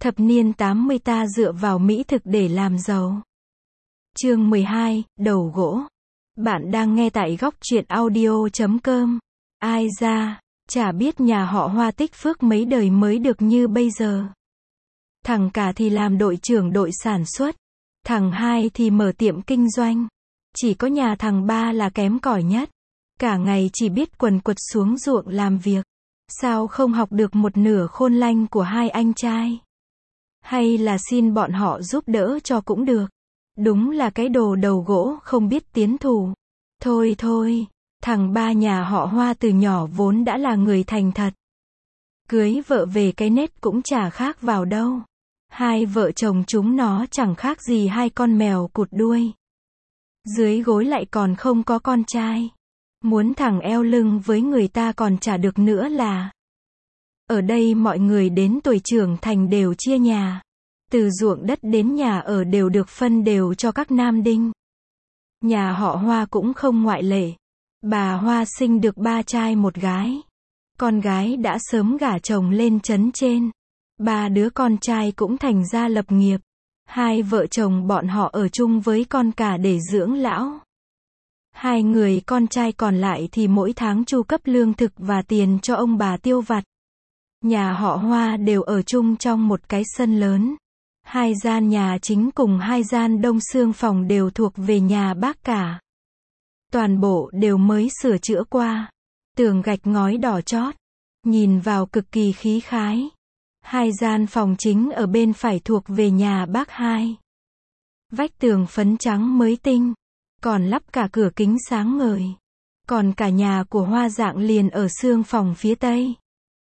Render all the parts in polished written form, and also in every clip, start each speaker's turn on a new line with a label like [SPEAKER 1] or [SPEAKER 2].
[SPEAKER 1] Thập niên 80 ta dựa vào mỹ thực để làm giàu. Chương 12, đầu gỗ. Bạn đang nghe tại góc truyện audio.com. Ai ra, chả biết nhà họ Hoa tích phước mấy đời mới được như bây giờ. Thằng cả thì làm đội trưởng đội sản xuất, thằng hai thì mở tiệm kinh doanh. Chỉ có nhà thằng ba là kém cỏi nhất. Cả ngày chỉ biết quần quật xuống ruộng làm việc. Sao không học được một nửa khôn lanh của hai anh trai? Hay là xin bọn họ giúp đỡ cho cũng được. Đúng là cái đồ đầu gỗ không biết tiến thủ. Thôi thôi, thằng ba nhà họ Hoa từ nhỏ vốn đã là người thành thật. Cưới vợ về cái nết cũng chả khác vào đâu. Hai vợ chồng chúng nó chẳng khác gì hai con mèo cụt đuôi. Dưới gối lại còn không có con trai. Muốn thằng eo lưng với người ta còn chả được nữa là. Ở đây mọi người đến tuổi trưởng thành đều chia nhà. Từ ruộng đất đến nhà ở đều được phân đều cho các nam đinh. Nhà họ Hoa cũng không ngoại lệ. Bà Hoa sinh được 3 trai 1 gái. Con gái đã sớm gả chồng lên trấn trên. 3 đứa con trai cũng thành ra lập nghiệp. Hai vợ chồng bọn họ ở chung với con cả để dưỡng lão. 2 người con trai còn lại thì mỗi tháng chu cấp lương thực và tiền cho ông bà tiêu vặt. Nhà họ Hoa đều ở chung trong một cái sân lớn. 2 gian nhà chính cùng 2 gian đông xương phòng đều thuộc về nhà bác cả. Toàn bộ đều mới sửa chữa qua. Tường gạch ngói đỏ chót. Nhìn vào cực kỳ khí khái. 2 gian phòng chính ở bên phải thuộc về nhà bác hai. Vách tường phấn trắng mới tinh. Còn lắp cả cửa kính sáng ngời. Còn cả nhà của Hoa Dạng liền ở xương phòng phía tây.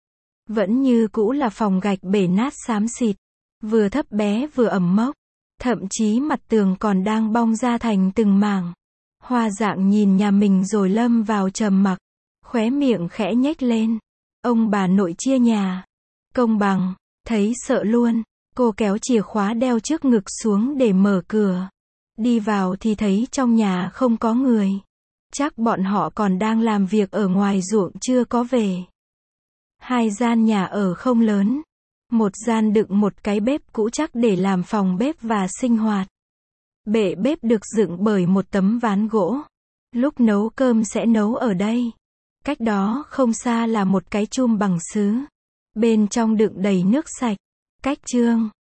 [SPEAKER 1] Vẫn như cũ là phòng gạch bể nát xám xịt. Vừa thấp bé vừa ẩm mốc. Thậm chí mặt tường còn đang bong ra thành từng mảng. Hoa Dạng nhìn nhà mình rồi lâm vào trầm mặc. Khóe miệng khẽ nhếch lên. Ông bà nội chia nhà. Công bằng. Thấy sợ luôn. Cô kéo chìa khóa đeo trước ngực xuống để mở cửa. Đi vào thì thấy trong nhà không có người. Chắc bọn họ còn đang làm việc ở ngoài ruộng chưa có về. 2 gian nhà ở không lớn. Một gian đựng một cái bếp cũ chắc để làm phòng bếp và sinh hoạt. Bệ bếp được dựng bởi một tấm ván gỗ. Lúc nấu cơm sẽ nấu ở đây. Cách đó không xa là một cái chum bằng sứ. Bên trong đựng đầy nước sạch. Cách chương.